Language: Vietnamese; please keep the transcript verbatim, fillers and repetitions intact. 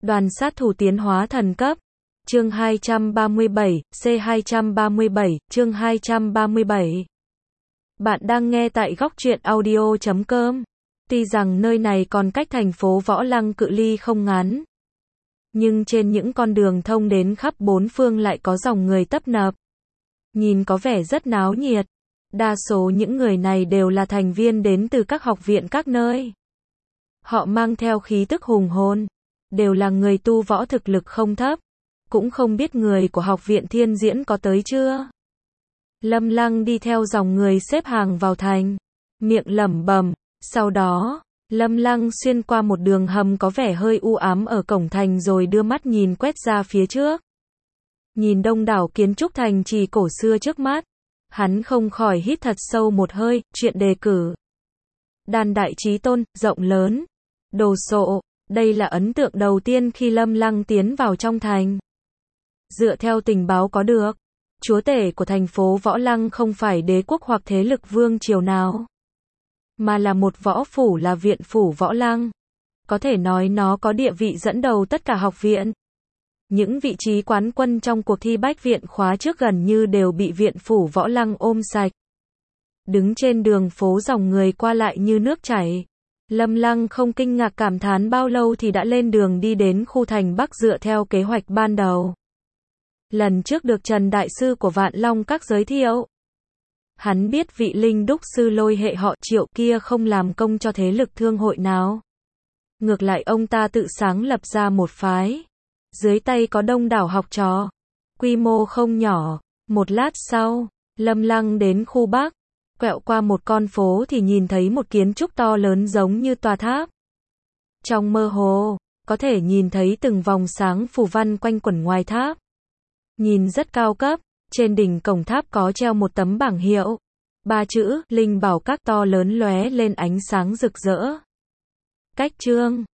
Đoàn sát thủ tiến hóa thần cấp. Chương hai trăm ba mươi bảy, C hai trăm ba mươi bảy, chương hai trăm ba mươi bảy. Bạn đang nghe tại góc truyện audio chấm com. Tuy rằng nơi này còn cách thành phố Võ Lăng cự ly không ngắn, nhưng trên những con đường thông đến khắp bốn phương lại có dòng người tấp nập. Nhìn có vẻ rất náo nhiệt. Đa số những người này đều là thành viên đến từ các học viện các nơi. Họ mang theo khí tức hùng hồn, đều là người tu võ thực lực không thấp. Cũng không biết người của học viện Thiên Diễn có tới chưa. Lâm Lăng đi theo dòng người xếp hàng vào thành, miệng lẩm bẩm. Sau đó, Lâm Lăng xuyên qua một đường hầm có vẻ hơi u ám ở cổng thành rồi đưa mắt nhìn quét ra phía trước. Nhìn đông đảo kiến trúc thành trì cổ xưa trước mắt, hắn không khỏi hít thật sâu một hơi. Chuyện đề cử Đan Đại Chí Tôn, rộng lớn, đồ sộ. Đây là ấn tượng đầu tiên khi Lâm Lăng tiến vào trong thành. Dựa theo tình báo có được, chúa tể của thành phố Võ Lăng không phải đế quốc hoặc thế lực vương triều nào, mà là một võ phủ, là viện phủ Võ Lăng. Có thể nói nó có địa vị dẫn đầu tất cả học viện. Những vị trí quán quân trong cuộc thi bách viện khóa trước gần như đều bị viện phủ Võ Lăng ôm sạch. Đứng trên đường phố dòng người qua lại như nước chảy. Lâm Lăng không kinh ngạc cảm thán bao lâu thì đã lên đường đi đến khu thành Bắc dựa theo kế hoạch ban đầu. Lần trước được Trần Đại Sư của Vạn Long Các giới thiệu. Hắn biết vị linh đúc sư lôi hệ họ Triệu kia không làm công cho thế lực thương hội nào. Ngược lại ông ta tự sáng lập ra một phái. Dưới tay có đông đảo học trò. Quy mô không nhỏ. Một lát sau, Lâm Lăng đến khu Bắc. Quẹo qua một con phố thì nhìn thấy một kiến trúc to lớn giống như tòa tháp. Trong mơ hồ, có thể nhìn thấy từng vòng sáng phù văn quanh quẩn ngoài tháp. Nhìn rất cao cấp. Trên đỉnh cổng tháp có treo một tấm bảng hiệu. Ba chữ, Linh Bảo Các to lớn lóe lên ánh sáng rực rỡ. Cách chương